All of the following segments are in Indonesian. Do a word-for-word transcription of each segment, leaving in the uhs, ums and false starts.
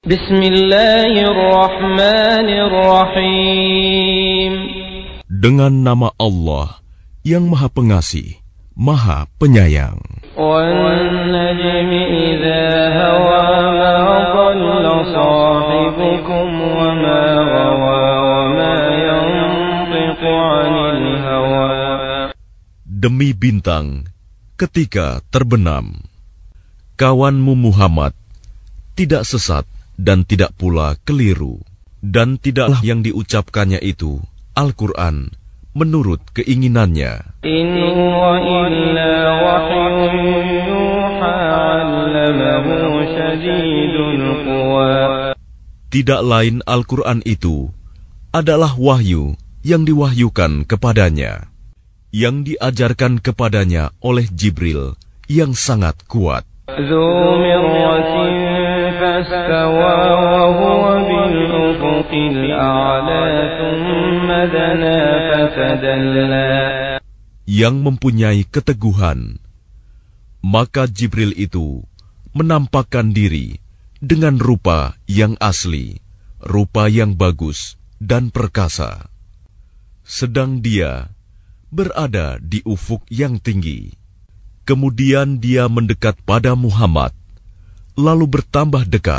Bismillahirrahmanirrahim. Dengan nama Allah yang Maha Pengasih, Maha Penyayang. Wan-najmi idza hawa ma dhalla sahibukum wa ma ghawa wa ma yantiqu 'anil hawa. Demi bintang ketika terbenam, kawanmu Muhammad tidak sesat dan tidak pula keliru, dan tidaklah yang diucapkannya itu Al-Quran menurut keinginannya. In huwa illa wahyun yuha 'allamahu syadidul quwa. Tidak lain Al-Quran itu adalah wahyu yang diwahyukan kepadanya, yang diajarkan kepadanya oleh Jibril yang sangat kuat. Dzu mirratin fastawa wa huwa bil ufuqil a'la thumma dana fatadalla. Yang mempunyai keteguhan, maka Jibril itu menampakkan diri dengan rupa yang asli, rupa yang bagus dan perkasa. Sedang dia berada di ufuk yang tinggi. Kemudian dia mendekat pada Muhammad, lalu bertambah dekat.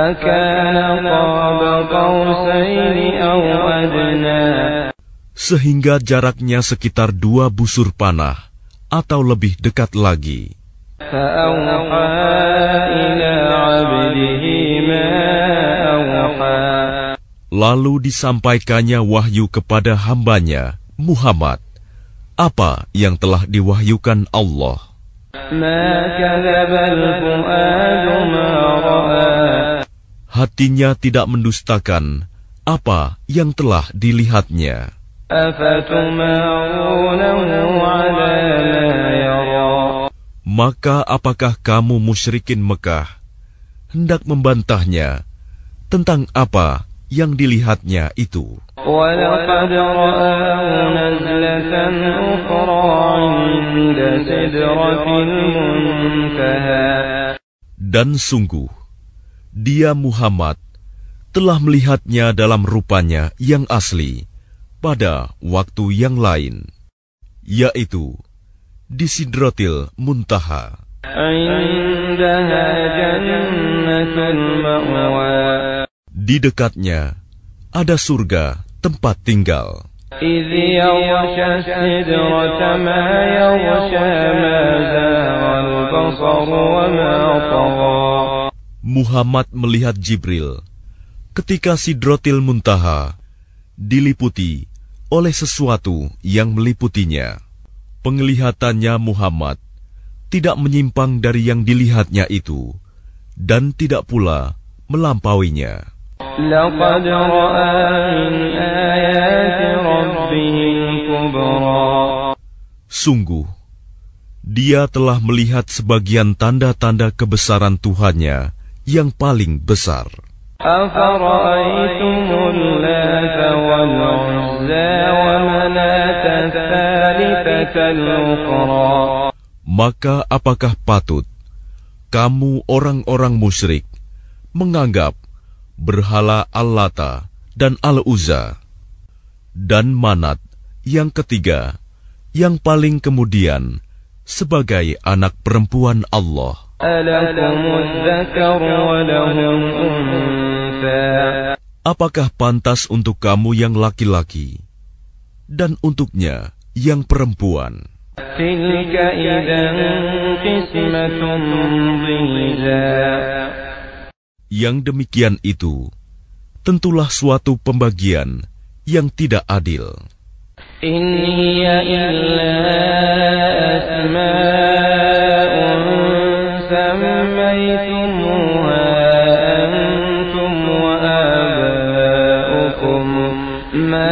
Sehingga jaraknya sekitar dua busur panah atau lebih dekat lagi. Lalu disampaikannya wahyu kepada hambanya, Muhammad, apa yang telah diwahyukan Allah. Hatinya tidak mendustakan apa yang telah dilihatnya. Maka apakah kamu musyrikin Mekah hendak membantahnya tentang apa yang dilihatnya itu? Dan sungguh, dia Muhammad telah melihatnya dalam rupanya yang asli pada waktu yang lain, yaitu di Sidratil Muntaha. Di dekatnya ada surga tempat tinggal. Muhammad melihat Jibril ketika Sidratil Muntaha diliputi oleh sesuatu yang meliputinya. Penglihatannya Muhammad tidak menyimpang dari yang dilihatnya itu, dan tidak pula melampauinya. Sungguh, dia telah melihat sebagian tanda-tanda kebesaran Tuhannya yang paling besar. Maka apakah patut kamu orang-orang musyrik menganggap berhala Al-Lata dan Al-Uzza dan Manat yang ketiga yang paling kemudian sebagai anak perempuan Allah? Apakah pantas untuk kamu yang laki-laki dan untuknya yang perempuan? Yang demikian itu tentulah suatu pembagian yang tidak adil. In hiya illa asma'un sammaytumuha antum wa aba'ukum ma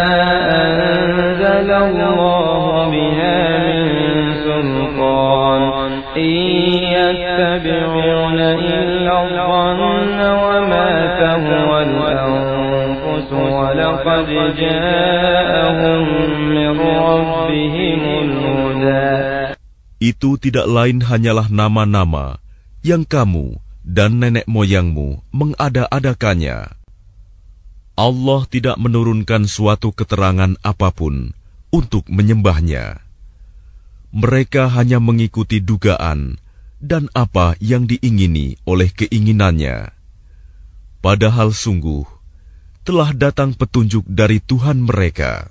anzalallahu biha min sultan in yattabi'una illa dhanna wa ma tahwa al-anfus wa laqad ja'ahum min rabbihimul huda. Itu tidak lain hanyalah nama-nama yang kamu dan nenek moyangmu mengada-adakannya. Allah tidak menurunkan suatu keterangan apapun untuk menyembahnya. Mereka hanya mengikuti dugaan dan apa yang diingini oleh keinginannya. Padahal sungguh telah datang petunjuk dari Tuhan mereka.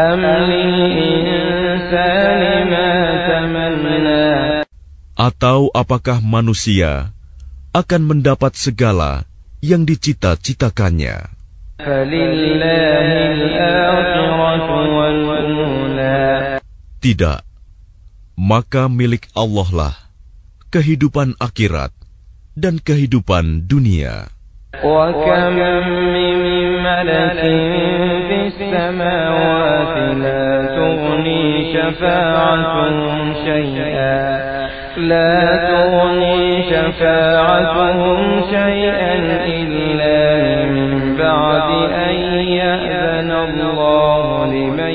Atau apakah manusia akan mendapat segala yang dicita-citakannya? Tidak, maka milik Allah lah kehidupan akhirat dan kehidupan dunia. لا تغني شفاعتهم شيئا إلا من بعد أن يأذن الله لمن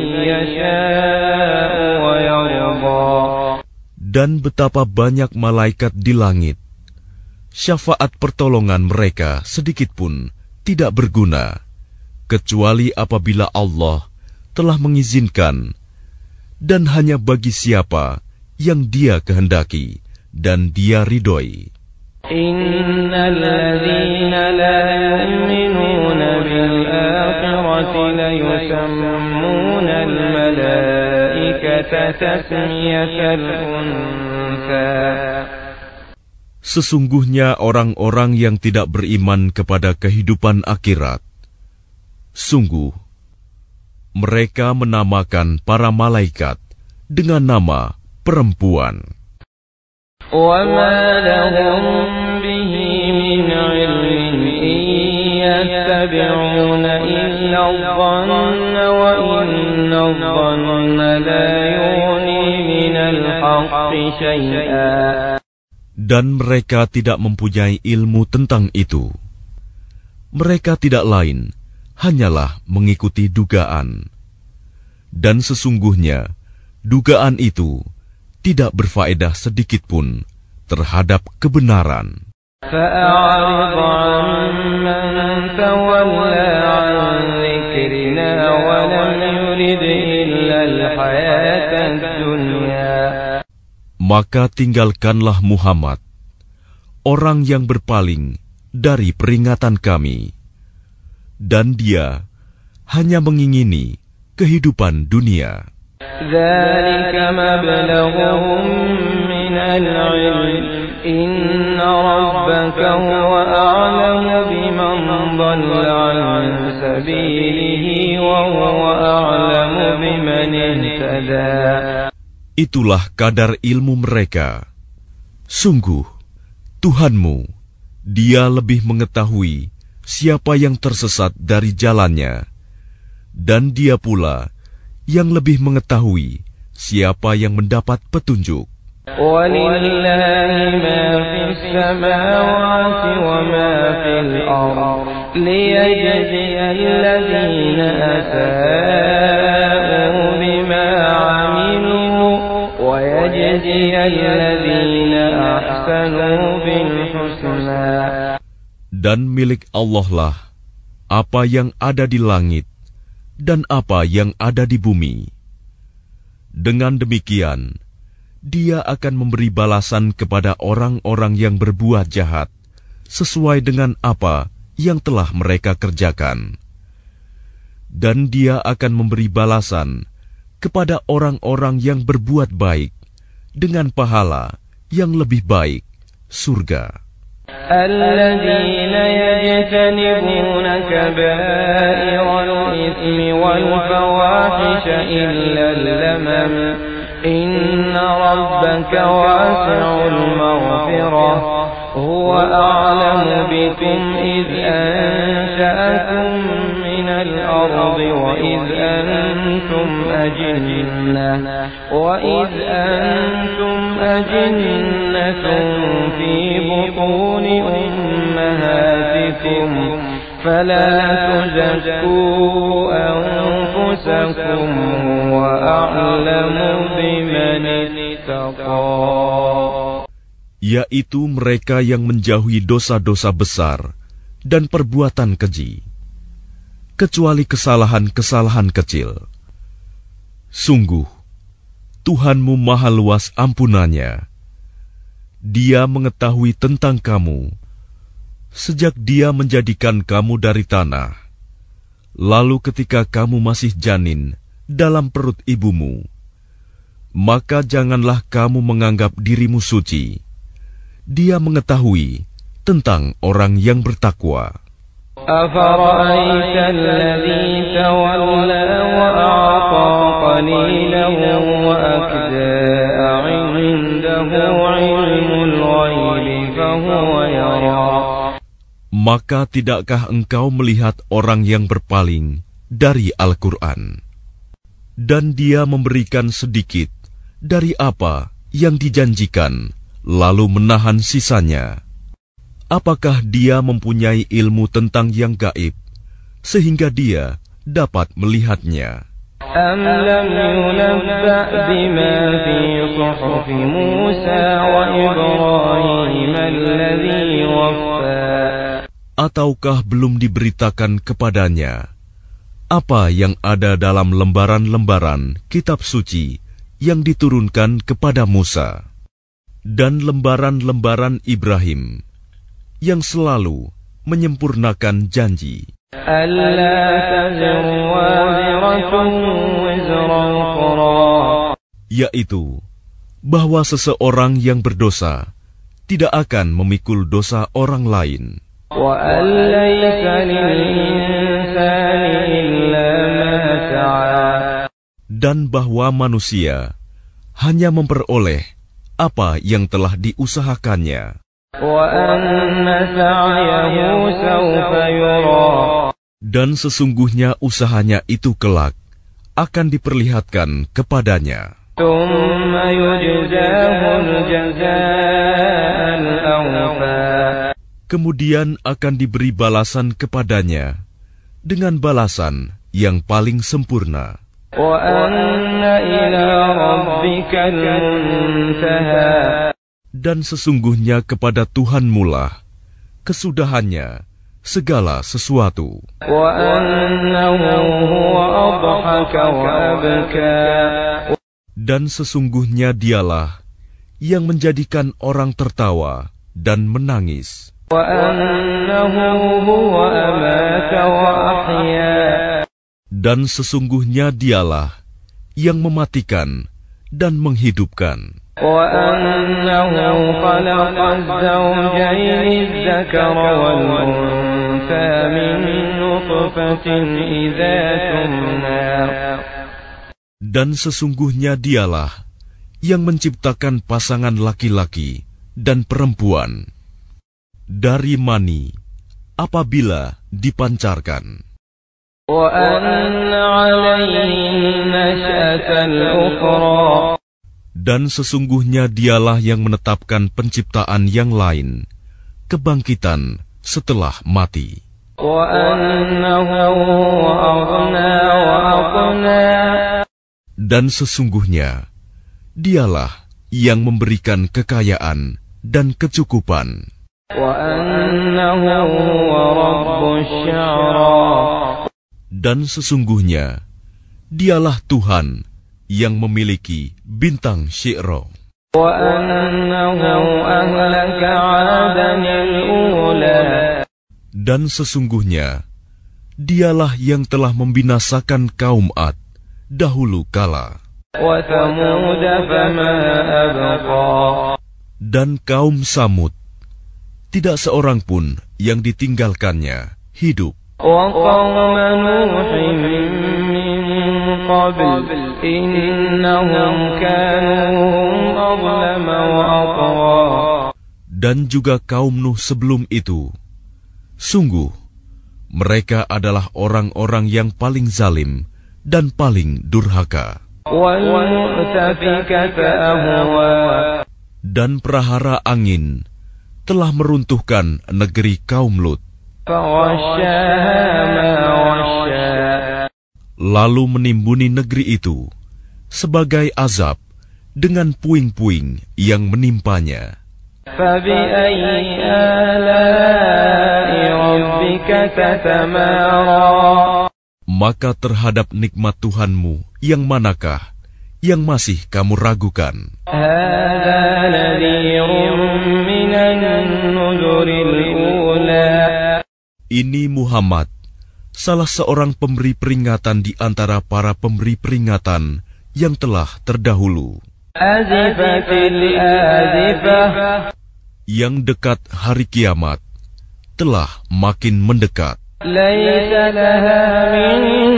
يشاء ويرضى. Dan betapa banyak malaikat di langit, syafaat pertolongan mereka sedikitpun tidak berguna, kecuali apabila Allah telah mengizinkan, dan hanya bagi siapa yang Dia kehendaki dan Dia ridhoi. Innal ladzina la yu'minuna bil akhirati la yusammuna al malaikata tasmiyatal untha. Sesungguhnya orang-orang yang tidak beriman kepada kehidupan akhirat, sungguh mereka menamakan para malaikat dengan nama perempuan. وَمَا لَهُمْ بِهِ مِنْ عِلْمٍ إِنْ يَتَّبِعُونَ إِلَّا الظَّنَّ وَإِنَّ الظَّنَّ لَا يُغْنِي مِنَ الْحَقِّ شَيْئًا. Dan mereka tidak mempunyai ilmu tentang itu. Mereka tidak lain hanyalah mengikuti dugaan. Dan sesungguhnya dugaan itu tidak berfaedah sedikitpun terhadap kebenaran. فَأَعْرِضْ عَمَّنْ تَوَلَّى عَنْ ذِكْرِنَا وَلَمْ يُرِدْ إِلَّا الْحَيَاةَ الدُّنْيَا. Maka tinggalkanlah Muhammad, orang yang berpaling dari peringatan kami, dan dia hanya mengingini kehidupan dunia. ذَلِكَ مَبْلَغُهُم مِّنَ الْعِلْمِ إِنَّ رَبَّكَ هُوَ أَعْلَمُ بِمَنْ ضَلَّ عَنْ سَبِيلِهِ وَهُوَ أَعْلَمُ بِمَنِ اهْتَدَى. Itulah kadar ilmu mereka. Sungguh, Tuhanmu, Dia lebih mengetahui siapa yang tersesat dari jalannya, dan Dia pula yang lebih mengetahui siapa yang mendapat petunjuk. وَلِلَّهِ مَا فِي السَّمَاوَاتِ وَمَا فِي الْأَرْضِ لِيَجْزِيَ الَّذِينَ أَسَاءُوا بِمَا عَمِلُوا وَيَجْزِيَ الَّذِينَ أَحْسَنُوا بِالْحُسْنَى. Dan milik Allah lah apa yang ada di langit dan apa yang ada di bumi. Dengan demikian, Dia akan memberi balasan kepada orang-orang yang berbuat jahat sesuai dengan apa yang telah mereka kerjakan. Dan Dia akan memberi balasan kepada orang-orang yang berbuat baik dengan pahala yang lebih baik, surga. الذين يجتنبون كبائر الإثم والفواحش إلا اللمم إن ربك واسع المغفرة هو أعلم بكم إذ أنشأكم من الأرض وإذ أنتم أجنة وإذ أنتم أجنة في بطون أمهاتكم فلا تزكوا أنفسكم وأعلم بمن اتقى. yaitu mereka yang menjauhi dosa-dosa besar dan perbuatan keji, kecuali kesalahan-kesalahan kecil. Sungguh, Tuhanmu maha luas ampunannya. Dia mengetahui tentang kamu, sejak Dia menjadikan kamu dari tanah, lalu ketika kamu masih janin dalam perut ibumu, maka janganlah kamu menganggap dirimu suci. Dia mengetahui tentang orang yang bertakwa. أفرأيت الذي تولى وأعطى قليلا وأكدى عنده علم الغيب فهو يرى. Maka tidakkah engkau melihat orang yang berpaling dari Al-Quran, dan dia memberikan sedikit dari apa yang dijanjikan, lalu menahan sisanya? Apakah dia mempunyai ilmu tentang yang gaib, sehingga dia dapat melihatnya? أم لم ينبأ بما في صحف موسى وإبراهيم الذي وفى. Ataukah belum diberitakan kepadanya apa yang ada dalam lembaran-lembaran kitab suci yang diturunkan kepada Musa dan lembaran-lembaran Ibrahim yang selalu menyempurnakan janji, yaitu bahwa seseorang yang berdosa tidak akan memikul dosa orang lain, dan bahwa manusia hanya memperoleh apa yang telah diusahakannya, dan sesungguhnya usahanya itu kelak akan diperlihatkan kepadanya. Kemudian akan diberi balasan kepadanya dengan balasan yang paling sempurna. Dan sesungguhnya kepada Tuhanmu lah kesudahannya segala sesuatu. Dan sesungguhnya Dialah yang menjadikan orang tertawa dan menangis. Dan sesungguhnya Dialah yang mematikan dan menghidupkan. Dan sesungguhnya Dialah yang menciptakan pasangan laki-laki dan perempuan dari mani apabila dipancarkan. Dan sesungguhnya Dialah yang menetapkan penciptaan yang lain, kebangkitan setelah mati. Dan sesungguhnya Dialah yang memberikan kekayaan dan kecukupan. Dan sesungguhnya Dialah Tuhan yang memiliki bintang Syi'ra. Dan sesungguhnya Dialah yang telah membinasakan kaum Ad dahulu kala. Dan kaum Samud, tidak seorang pun yang ditinggalkannya hidup. Dan juga kaum Nuh sebelum itu. Sungguh, mereka adalah orang-orang yang paling zalim dan paling durhaka. Dan prahara angin telah meruntuhkan negeri kaum Lut, lalu menimbuni negeri itu sebagai azab dengan puing-puing yang menimpanya. فبأي آلاء ربك تتمارى. Maka terhadap nikmat Tuhanmu yang manakah yang masih kamu ragukan? هذا نذير من النذر الأولى. Ini Muhammad, salah seorang pemberi peringatan di antara para pemberi peringatan yang telah terdahulu. Azifatil azifah. Yang dekat hari kiamat telah makin mendekat. Laisa laha min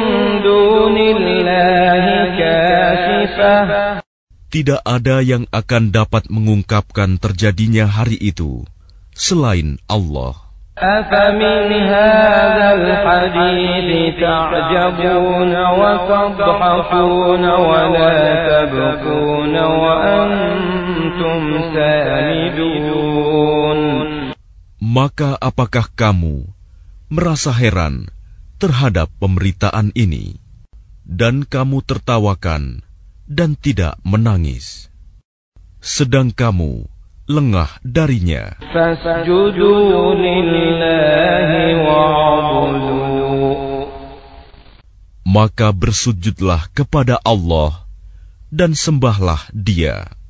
dunillahi kashifah. Tidak ada yang akan dapat mengungkapkan terjadinya hari itu selain Allah. أفمن هذا الحديث تعجبون وتضحكون ولا تبكون وأنتم سامدون. Maka apakah kamu merasa heran terhadap pemberitaan ini, dan kamu tertawakan dan tidak menangis, sedang kamu lengah darinya? Fasjudu lillahi wa'budu. Maka bersujudlah kepada Allah dan sembahlah Dia.